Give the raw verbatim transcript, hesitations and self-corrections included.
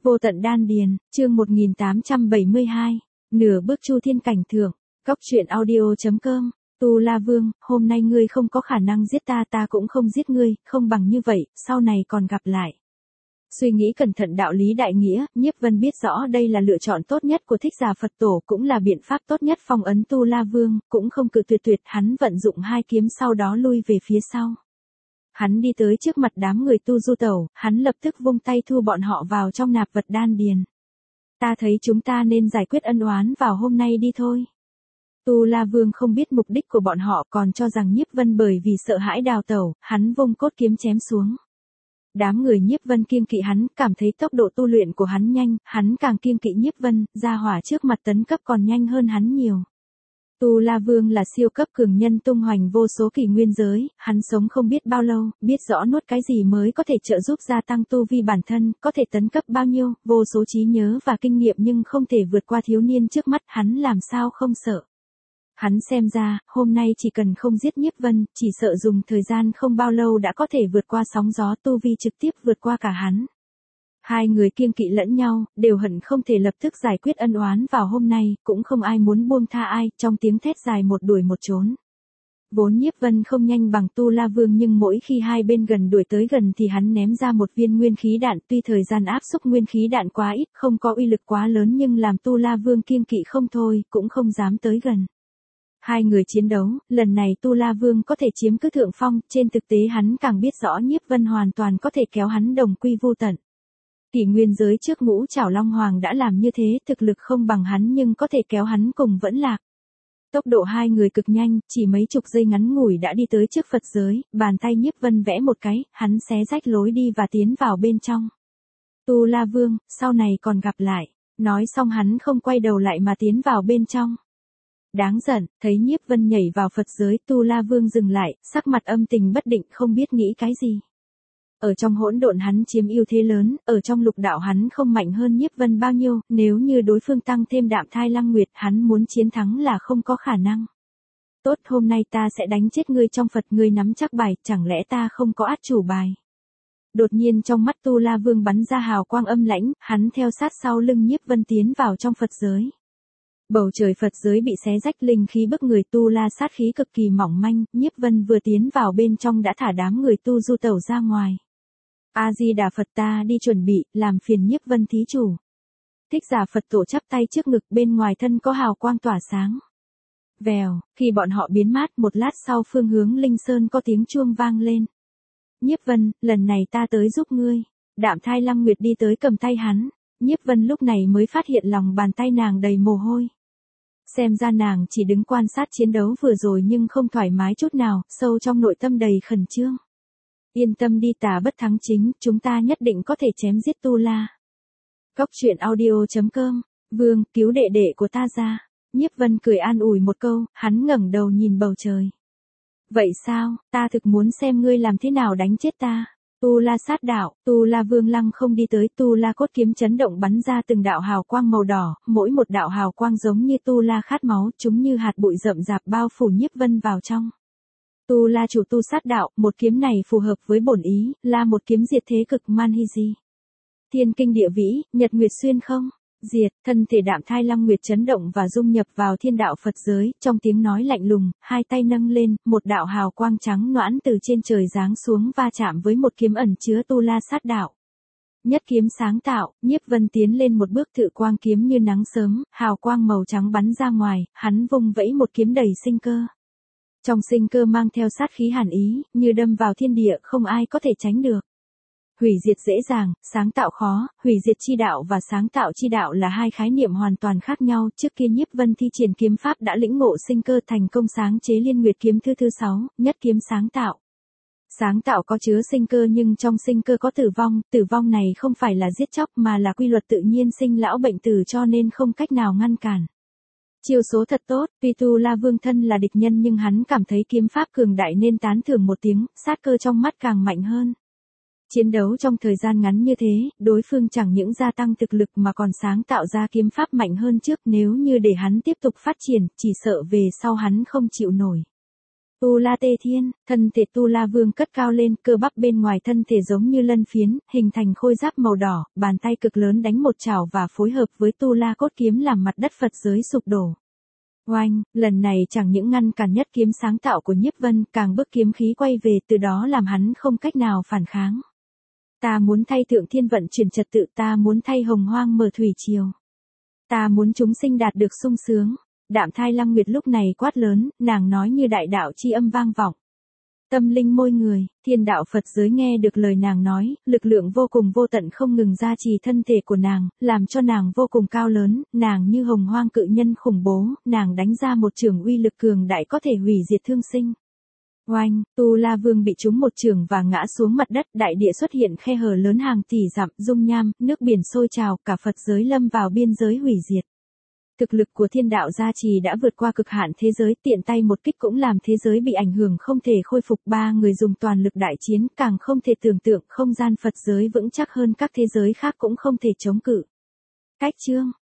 Vô tận đan điền, chương một nghìn tám trăm bảy mươi hai, nửa bước chu thiên cảnh thượng, cóc truyện audio.com, Tu La Vương, hôm nay ngươi không có khả năng giết ta, ta cũng không giết ngươi, không bằng như vậy, sau này còn gặp lại. Suy nghĩ cẩn thận đạo lý đại nghĩa, Nhiếp Vân biết rõ đây là lựa chọn tốt nhất của Thích Giả Phật Tổ, cũng là biện pháp tốt nhất phong ấn Tu La Vương, cũng không cự tuyệt tuyệt, hắn vận dụng hai kiếm sau đó lui về phía sau. Hắn đi tới trước mặt đám người Tu Du Tẩu, hắn lập tức vung tay thu bọn họ vào trong nạp vật đan điền. Ta thấy chúng ta nên giải quyết ân oán vào hôm nay đi thôi. Tu La Vương không biết mục đích của bọn họ, còn cho rằng Nhiếp Vân bởi vì sợ hãi đào tẩu, hắn vung cốt kiếm chém xuống. Đám người Nhiếp Vân kiêng kỵ hắn, cảm thấy tốc độ tu luyện của hắn nhanh, hắn càng kiêng kỵ Nhiếp Vân, gia hỏa trước mặt tấn cấp còn nhanh hơn hắn nhiều. Tu La Vương là siêu cấp cường nhân tung hoành vô số kỷ nguyên giới, hắn sống không biết bao lâu, biết rõ nuốt cái gì mới có thể trợ giúp gia tăng tu vi bản thân, có thể tấn cấp bao nhiêu, vô số trí nhớ và kinh nghiệm nhưng không thể vượt qua thiếu niên trước mắt, hắn làm sao không sợ. Hắn xem ra, hôm nay chỉ cần không giết Nhiếp Vân, chỉ sợ dùng thời gian không bao lâu đã có thể vượt qua sóng gió tu vi trực tiếp vượt qua cả hắn. Hai người kiêng kỵ lẫn nhau, đều hận không thể lập tức giải quyết ân oán vào hôm nay, cũng không ai muốn buông tha ai, trong tiếng thét dài một đuổi một trốn. Vốn Nhiếp Vân không nhanh bằng Tu La Vương nhưng mỗi khi hai bên gần đuổi tới gần thì hắn ném ra một viên nguyên khí đạn, tuy thời gian áp xúc nguyên khí đạn quá ít, không có uy lực quá lớn nhưng làm Tu La Vương kiêng kỵ không thôi, cũng không dám tới gần. Hai người chiến đấu, lần này Tu La Vương có thể chiếm cứ thượng phong, trên thực tế hắn càng biết rõ Nhiếp Vân hoàn toàn có thể kéo hắn đồng quy vô tận. Kỷ nguyên giới trước Ngũ Trảo Long Hoàng đã làm như thế, thực lực không bằng hắn nhưng có thể kéo hắn cùng vẫn lạc. Tốc độ hai người cực nhanh, chỉ mấy chục giây ngắn ngủi đã đi tới trước Phật giới, bàn tay Nhiếp Vân vẽ một cái, hắn xé rách lối đi và tiến vào bên trong. Tu La Vương, sau này còn gặp lại, nói xong hắn không quay đầu lại mà tiến vào bên trong. Đáng giận, thấy Nhiếp Vân nhảy vào Phật giới, Tu La Vương dừng lại, sắc mặt âm tình bất định không biết nghĩ cái gì. Ở trong hỗn độn hắn chiếm ưu thế lớn, ở trong lục đạo hắn không mạnh hơn Nhiếp Vân bao nhiêu, nếu như đối phương tăng thêm đạm thai lăng nguyệt hắn muốn chiến thắng là không có khả năng. Tốt, hôm nay ta sẽ đánh chết ngươi trong Phật, ngươi nắm chắc bài, chẳng lẽ ta không có át chủ bài. Đột nhiên trong mắt Tu La Vương bắn ra hào quang âm lãnh, hắn theo sát sau lưng Nhiếp Vân tiến vào trong Phật giới. Bầu trời Phật giới bị xé rách, linh khí bức người, Tu La sát khí cực kỳ mỏng manh, Nhiếp Vân vừa tiến vào bên trong đã thả đám người Tu Du Tẩu ra ngoài. A Di Đà Phật, ta đi chuẩn bị, làm phiền Nhiếp Vân thí chủ. Thích Giả Phật Tổ chắp tay trước ngực, bên ngoài thân có hào quang tỏa sáng. Vèo, khi bọn họ biến mất, một lát sau phương hướng Linh Sơn có tiếng chuông vang lên. Nhiếp Vân, lần này ta tới giúp ngươi. Đạm thai Lăng Nguyệt đi tới cầm tay hắn. Nhiếp Vân lúc này mới phát hiện lòng bàn tay nàng đầy mồ hôi. Xem ra nàng chỉ đứng quan sát chiến đấu vừa rồi nhưng không thoải mái chút nào, sâu trong nội tâm đầy khẩn trương. Yên tâm đi, tà bất thắng chính, chúng ta nhất định có thể chém giết Tu La. Cóc truyện audio.com, Vương, cứu đệ đệ của ta ra. Nhiếp Vân cười an ủi một câu, hắn ngẩng đầu nhìn bầu trời. Vậy sao, ta thực muốn xem ngươi làm thế nào đánh chết ta. Tu La sát đạo, Tu La Vương lăng không đi tới, Tu La cốt kiếm chấn động bắn ra từng đạo hào quang màu đỏ, mỗi một đạo hào quang giống như Tu La khát máu, chúng như hạt bụi rậm rạp bao phủ Nhiếp Vân vào trong. Tu La chủ tu sát đạo, một kiếm này phù hợp với bổn ý, là một kiếm diệt thế cực man hy di. Thiên kinh địa vĩ, nhật nguyệt xuyên không, diệt, thân thể đạm thai Lăng Nguyệt chấn động và dung nhập vào thiên đạo Phật giới, trong tiếng nói lạnh lùng, hai tay nâng lên, một đạo hào quang trắng noãn từ trên trời giáng xuống va chạm với một kiếm ẩn chứa Tu La sát đạo. Nhất kiếm sáng tạo, Nhiếp Vân tiến lên một bước, tự quang kiếm như nắng sớm, hào quang màu trắng bắn ra ngoài, hắn vung vẫy một kiếm đầy sinh cơ. Trong sinh cơ mang theo sát khí hàn ý, như đâm vào thiên địa, không ai có thể tránh được. Hủy diệt dễ dàng, sáng tạo khó, hủy diệt chi đạo và sáng tạo chi đạo là hai khái niệm hoàn toàn khác nhau. Trước kia Nhiếp Vân thi triển kiếm pháp đã lĩnh ngộ sinh cơ, thành công sáng chế Liên Nguyệt kiếm thứ thứ sáu, nhất kiếm sáng tạo. Sáng tạo có chứa sinh cơ nhưng trong sinh cơ có tử vong, tử vong này không phải là giết chóc mà là quy luật tự nhiên sinh lão bệnh tử, cho nên không cách nào ngăn cản. Chiêu số thật tốt, tuy Tu La Vương thân là địch nhân nhưng hắn cảm thấy kiếm pháp cường đại nên tán thưởng một tiếng, sát cơ trong mắt càng mạnh hơn. Chiến đấu trong thời gian ngắn như thế, đối phương chẳng những gia tăng thực lực mà còn sáng tạo ra kiếm pháp mạnh hơn trước, nếu như để hắn tiếp tục phát triển, chỉ sợ về sau hắn không chịu nổi. Tu La Tê Thiên, thân thể Tu La Vương cất cao lên, cơ bắp bên ngoài thân thể giống như lân phiến, hình thành khôi giáp màu đỏ, bàn tay cực lớn đánh một chảo và phối hợp với Tu La cốt kiếm làm mặt đất Phật giới sụp đổ. Oanh, lần này chẳng những ngăn cản nhất kiếm sáng tạo của Nhiếp Vân, càng bức kiếm khí quay về, từ đó làm hắn không cách nào phản kháng. Ta muốn thay Thượng Thiên vận chuyển trật tự, ta muốn thay Hồng Hoang mở thủy triều. Ta muốn chúng sinh đạt được sung sướng. Đạm Thai Lăng Nguyệt lúc này quát lớn, nàng nói như đại đạo chi âm vang vọng. Tâm linh môi người, thiên đạo Phật giới nghe được lời nàng nói, lực lượng vô cùng vô tận không ngừng gia trì thân thể của nàng, làm cho nàng vô cùng cao lớn, nàng như hồng hoang cự nhân khủng bố, nàng đánh ra một trường uy lực cường đại có thể hủy diệt thương sinh. Oanh, Tu La Vương bị trúng một trường và ngã xuống mặt đất, đại địa xuất hiện khe hở lớn hàng tỷ dặm, dung nham, nước biển sôi trào, cả Phật giới lâm vào biên giới hủy diệt. Thực lực của thiên đạo gia trì đã vượt qua cực hạn thế giới, tiện tay một kích cũng làm thế giới bị ảnh hưởng không thể khôi phục. Ba người dùng toàn lực đại chiến, càng không thể tưởng tượng không gian Phật giới vững chắc hơn các thế giới khác cũng không thể chống cự. Cách chương